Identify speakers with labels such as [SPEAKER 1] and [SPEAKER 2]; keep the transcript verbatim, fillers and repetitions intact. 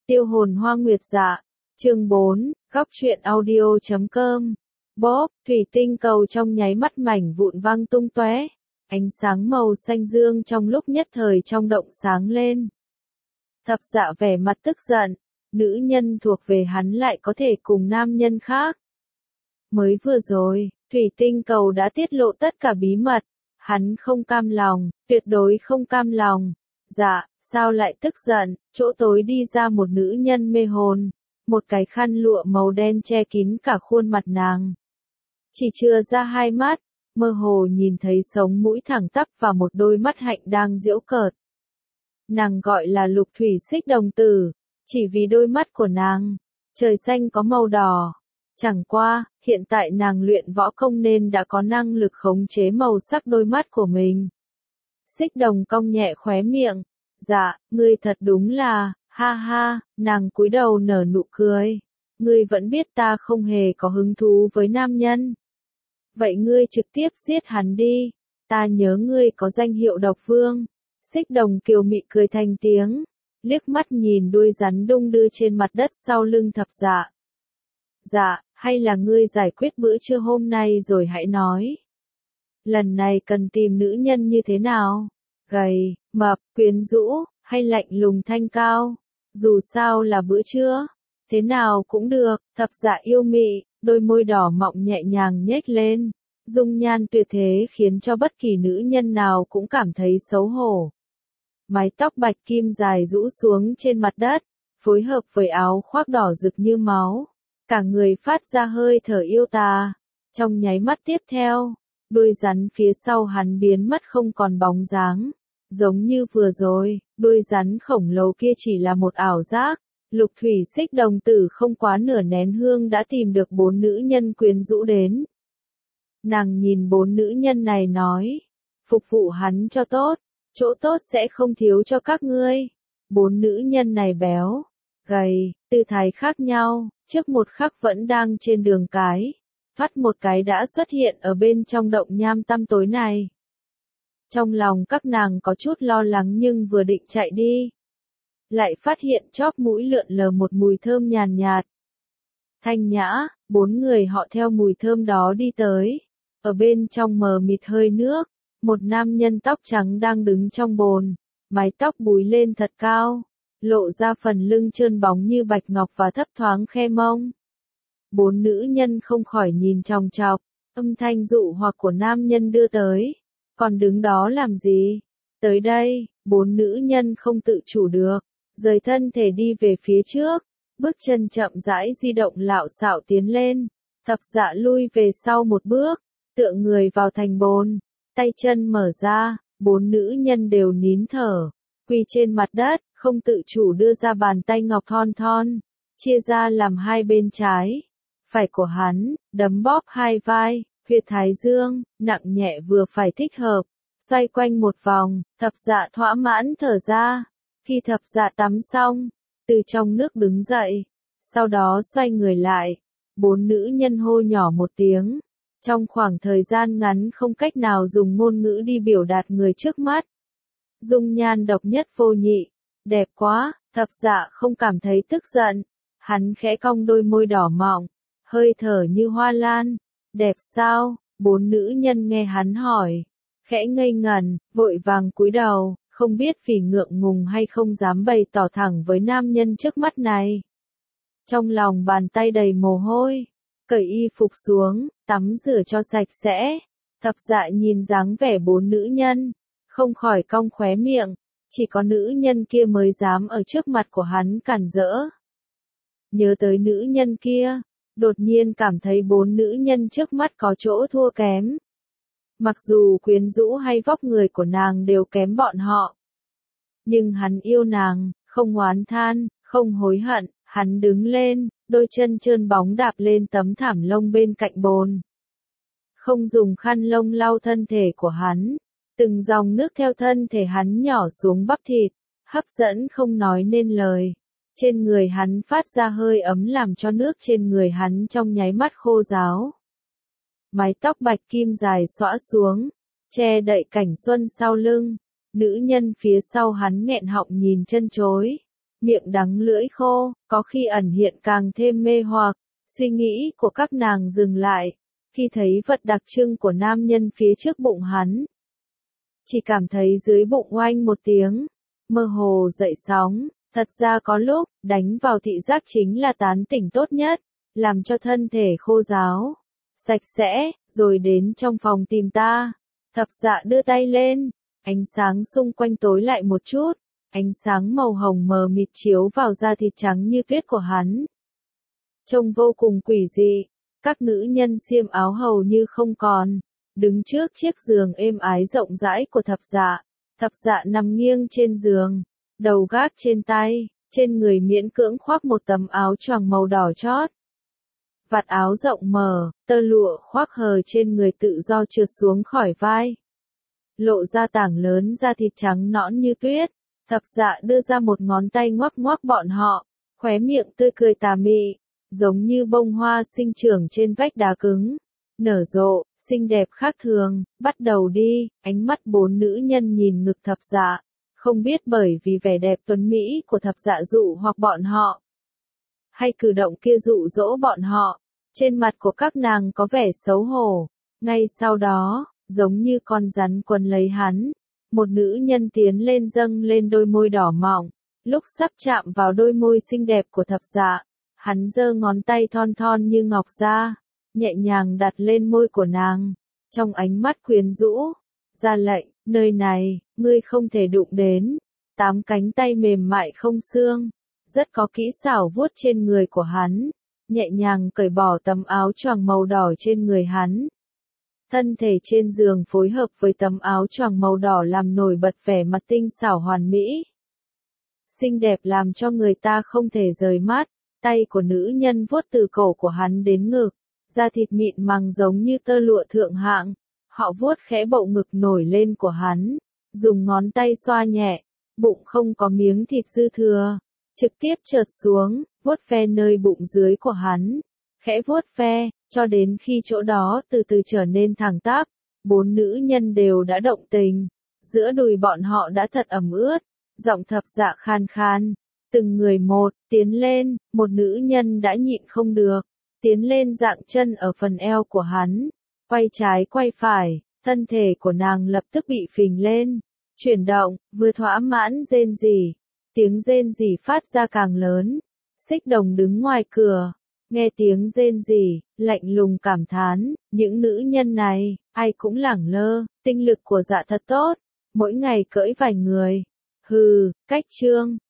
[SPEAKER 1] Tiêu hồn hoa nguyệt dạ. Chương bốn, góc truyện audio chấm com. Bóp, thủy tinh cầu trong nháy mắt mảnh vụn văng tung tóe. Ánh sáng màu xanh dương trong lúc nhất thời trong động sáng lên. Thập dạ vẻ mặt tức giận, nữ nhân thuộc về hắn lại có thể cùng nam nhân khác. Mới vừa rồi, thủy tinh cầu đã tiết lộ tất cả bí mật, hắn không cam lòng, tuyệt đối không cam lòng. Dạ, sao lại tức giận, chỗ tối đi ra một nữ nhân mê hồn, một cái khăn lụa màu đen che kín cả khuôn mặt nàng. Chỉ chừa ra hai mắt, mơ hồ nhìn thấy sống mũi thẳng tắp và một đôi mắt hạnh đang giễu cợt. Nàng gọi là Lục Thủy Xích Đồng Tử, chỉ vì đôi mắt của nàng, trời xanh có màu đỏ. Chẳng qua, hiện tại nàng luyện võ công nên đã có năng lực khống chế màu sắc đôi mắt của mình. Xích Đồng cong nhẹ khóe miệng, dạ, ngươi thật đúng là, ha ha, nàng cúi đầu nở nụ cười. Ngươi vẫn biết ta không hề có hứng thú với nam nhân. Vậy ngươi trực tiếp giết hắn đi, ta nhớ ngươi có danh hiệu độc vương. Xích Đồng kiều mị cười thành tiếng, liếc mắt nhìn đuôi rắn đung đưa trên mặt đất sau lưng thập dạ. Dạ, hay là ngươi giải quyết bữa trưa hôm nay rồi hãy nói. Lần này cần tìm nữ nhân như thế nào? Gầy, mập, quyến rũ, hay lạnh lùng thanh cao? Dù sao là bữa trưa, thế nào cũng được. Thập dạ yêu mị, đôi môi đỏ mọng nhẹ nhàng nhếch lên, dung nhan tuyệt thế khiến cho bất kỳ nữ nhân nào cũng cảm thấy xấu hổ. Mái tóc bạch kim dài rũ xuống trên mặt đất, phối hợp với áo khoác đỏ rực như máu, cả người phát ra hơi thở yêu tà. Trong nháy mắt tiếp theo, đuôi rắn phía sau hắn biến mất không còn bóng dáng. Giống như vừa rồi, đuôi rắn khổng lồ kia chỉ là một ảo giác. Lục Thủy Xích Đồng Tử không quá nửa nén hương đã tìm được bốn nữ nhân quyến rũ đến. Nàng nhìn bốn nữ nhân này nói, phục vụ hắn cho tốt, chỗ tốt sẽ không thiếu cho các ngươi. Bốn nữ nhân này béo, gầy, tư thái khác nhau, trước một khắc vẫn đang trên đường cái, phát một cái đã xuất hiện ở bên trong động nham tăm tối này. Trong lòng các nàng có chút lo lắng nhưng vừa định chạy đi, lại phát hiện chóp mũi lượn lờ một mùi thơm nhàn nhạt. Thanh nhã, bốn người họ theo mùi thơm đó đi tới. Ở bên trong mờ mịt hơi nước, một nam nhân tóc trắng đang đứng trong bồn, mái tóc búi lên thật cao, lộ ra phần lưng trơn bóng như bạch ngọc và thấp thoáng khe mông. Bốn nữ nhân không khỏi nhìn chòng chọc, âm thanh dụ hoặc của nam nhân đưa tới. Còn đứng đó làm gì? Tới đây, bốn nữ nhân không tự chủ được, rời thân thể đi về phía trước, bước chân chậm rãi di động lạo xạo tiến lên. Thập dạ lui về sau một bước, tựa người vào thành bồn, tay chân mở ra, bốn nữ nhân đều nín thở, quỳ trên mặt đất, không tự chủ đưa ra bàn tay ngọc thon thon, chia ra làm hai bên trái, phải của hắn, đấm bóp hai vai, huyệt thái dương, nặng nhẹ vừa phải thích hợp, xoay quanh một vòng. Thập dạ thỏa mãn thở ra. Khi thập dạ tắm xong, từ trong nước đứng dậy, sau đó xoay người lại, bốn nữ nhân hô nhỏ một tiếng. Trong khoảng thời gian ngắn không cách nào dùng ngôn ngữ đi biểu đạt người trước mắt. Dung nhan độc nhất vô nhị, đẹp quá. Thập dạ không cảm thấy tức giận, hắn khẽ cong đôi môi đỏ mọng, hơi thở như hoa lan. Đẹp sao? Bốn nữ nhân nghe hắn hỏi, khẽ ngây ngẩn, vội vàng cúi đầu, không biết vì ngượng ngùng hay không dám bày tỏ thẳng với nam nhân trước mắt này. Trong lòng bàn tay đầy mồ hôi, cởi y phục xuống, tắm rửa cho sạch sẽ. Thập dạ nhìn dáng vẻ bốn nữ nhân, không khỏi cong khóe miệng, chỉ có nữ nhân kia mới dám ở trước mặt của hắn cản rỡ. Nhớ tới nữ nhân kia, đột nhiên cảm thấy bốn nữ nhân trước mắt có chỗ thua kém. Mặc dù quyến rũ hay vóc người của nàng đều kém bọn họ, nhưng hắn yêu nàng, không oán than, không hối hận. Hắn đứng lên, đôi chân trơn bóng đạp lên tấm thảm lông bên cạnh bồn. Không dùng khăn lông lau thân thể của hắn, từng dòng nước theo thân thể hắn nhỏ xuống bắp thịt, hấp dẫn không nói nên lời. Trên người hắn phát ra hơi ấm làm cho nước trên người hắn trong nháy mắt khô ráo. Mái tóc bạch kim dài xõa xuống, che đậy cảnh xuân sau lưng. Nữ nhân phía sau hắn nghẹn họng nhìn chân chối. miệng đắng lưỡi khô, có khi ẩn hiện càng thêm mê hoặc. Suy nghĩ của các nàng dừng lại, khi thấy vật đặc trưng của nam nhân phía trước bụng hắn. Chỉ cảm thấy dưới bụng oanh một tiếng, mơ hồ dậy sóng, thật ra có lúc, đánh vào thị giác chính là tán tỉnh tốt nhất, làm cho thân thể khô ráo, sạch sẽ, rồi đến trong phòng tìm ta. Thập Dạ đưa tay lên, ánh sáng xung quanh tối lại một chút, ánh sáng màu hồng mờ mịt chiếu vào da thịt trắng như tuyết của hắn. Trông vô cùng quỷ dị, các nữ nhân xiêm áo hầu như không còn, đứng trước chiếc giường êm ái rộng rãi của Thập Dạ. Thập Dạ nằm nghiêng trên giường, đầu gác trên tay, trên người miễn cưỡng khoác một tấm áo choàng màu đỏ chót. Vạt áo rộng mở, tơ lụa khoác hờ trên người tự do trượt xuống khỏi vai. Lộ ra tảng lớn da thịt trắng nõn như tuyết. Thập Dạ đưa ra một ngón tay ngoắc ngoắc bọn họ, khóe miệng tươi cười tà mị, giống như bông hoa sinh trưởng trên vách đá cứng, nở rộ, xinh đẹp khác thường. Bắt đầu đi. Ánh mắt bốn nữ nhân nhìn ngực Thập Dạ, không biết bởi vì vẻ đẹp tuấn mỹ của Thập Dạ dụ hoặc bọn họ, hay cử động kia dụ dỗ bọn họ. Trên mặt của các nàng có vẻ xấu hổ. Ngay sau đó, giống như con rắn quấn lấy hắn, một nữ nhân tiến lên dâng lên đôi môi đỏ mọng. Lúc sắp chạm vào đôi môi xinh đẹp của Thập Dạ, hắn giơ ngón tay thon thon như ngọc ra, nhẹ nhàng đặt lên môi của nàng. Trong ánh mắt quyến rũ, ra lệnh, nơi này, ngươi không thể đụng đến. Tám cánh tay mềm mại không xương, rất có kỹ xảo vuốt trên người của hắn, nhẹ nhàng cởi bỏ tấm áo choàng màu đỏ trên người hắn. Thân thể trên giường phối hợp với tấm áo choàng màu đỏ làm nổi bật vẻ mặt tinh xảo hoàn mỹ. Xinh đẹp làm cho người ta không thể rời mắt. Tay của nữ nhân vuốt từ cổ của hắn đến ngực, da thịt mịn màng giống như tơ lụa thượng hạng. Họ vuốt khẽ bộ ngực nổi lên của hắn, dùng ngón tay xoa nhẹ, bụng không có miếng thịt dư thừa, trực tiếp trượt xuống, vuốt ve nơi bụng dưới của hắn, khẽ vuốt ve, cho đến khi chỗ đó từ từ trở nên thẳng tắp. Bốn nữ nhân đều đã động tình, giữa đùi bọn họ đã thật ẩm ướt. Giọng Thập Dạ khan khan, từng người một, tiến lên. Một nữ nhân đã nhịn không được, tiến lên dạng chân ở phần eo của hắn, quay trái quay phải, thân thể của nàng lập tức bị phình lên, chuyển động, vừa thỏa mãn rên rỉ, tiếng rên rỉ phát ra càng lớn. Xích Đồng đứng ngoài cửa, nghe tiếng rên rỉ, lạnh lùng cảm thán, những nữ nhân này, ai cũng lẳng lơ, tinh lực của Dạ thật tốt, mỗi ngày cưỡi vài người. Hừ, cách trương.